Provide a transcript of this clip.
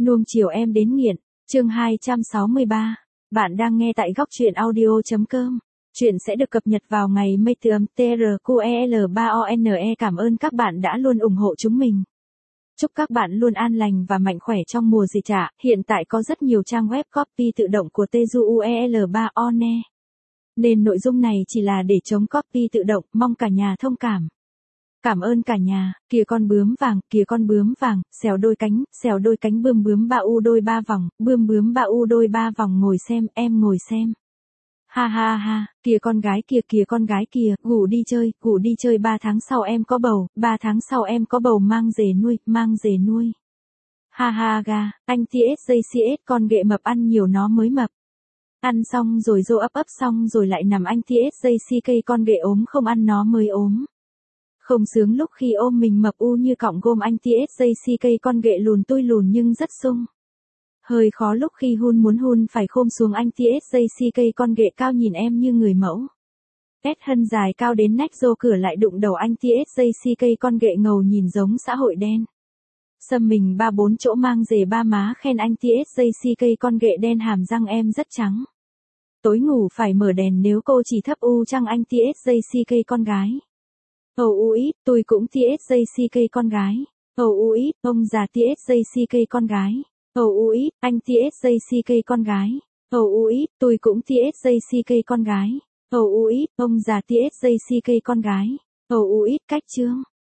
Nuông chiều em đến nghiện, chương 263. Bạn đang nghe tại góc truyện audio.com. Chuyện sẽ được cập nhật vào ngày TRQEL3ONE. Cảm ơn các bạn đã luôn ủng hộ chúng mình. Chúc các bạn luôn an lành và mạnh khỏe trong mùa dịch trả. Hiện tại có rất nhiều trang web copy tự động của TRQEL3ONE. Nên nội dung này chỉ là để chống copy tự động, mong cả nhà thông cảm. Cảm ơn cả nhà. Kìa con bướm vàng, xèo đôi cánh bươm bướm ba u đôi ba vòng, bươm bướm ba u đôi ba vòng, ngồi xem, em ngồi xem. Ha ha ha, kìa con gái kìa, ngủ đi chơi 3 tháng sau em có bầu, 3 tháng sau em có bầu, mang về nuôi. Ha ha ga, anh TSJCS con ghệ mập ăn nhiều nó mới mập. Ăn xong rồi dô ấp xong rồi lại nằm, anh TSJCK con ghệ ốm không ăn nó mới ốm. Không sướng lúc khi ôm mình mập u như cọng gôm, anh TSJCK con ghệ lùn tui lùn nhưng rất sung. Hơi khó lúc khi muốn hun phải khom xuống, anh TSJCK con ghệ cao nhìn em như người mẫu. Hân dài cao đến nách, dô cửa lại đụng đầu, anh TSJCK con ghệ ngầu nhìn giống xã hội đen. Xăm mình 3-4 chỗ, mang rề ba má khen, anh TSJCK con ghệ đen hàm răng em rất trắng. Tối ngủ phải mở đèn nếu cô chỉ thấp u trăng, anh TSJCK con gái. Ít, tôi cũng TSJCK con gái. Ít, ông già TSJCK con gái. Ít, anh TSJCK con gái. Ít, tôi cũng TSJCK con gái. Ít, ông già TSJCK con gái. Ít, cách chương.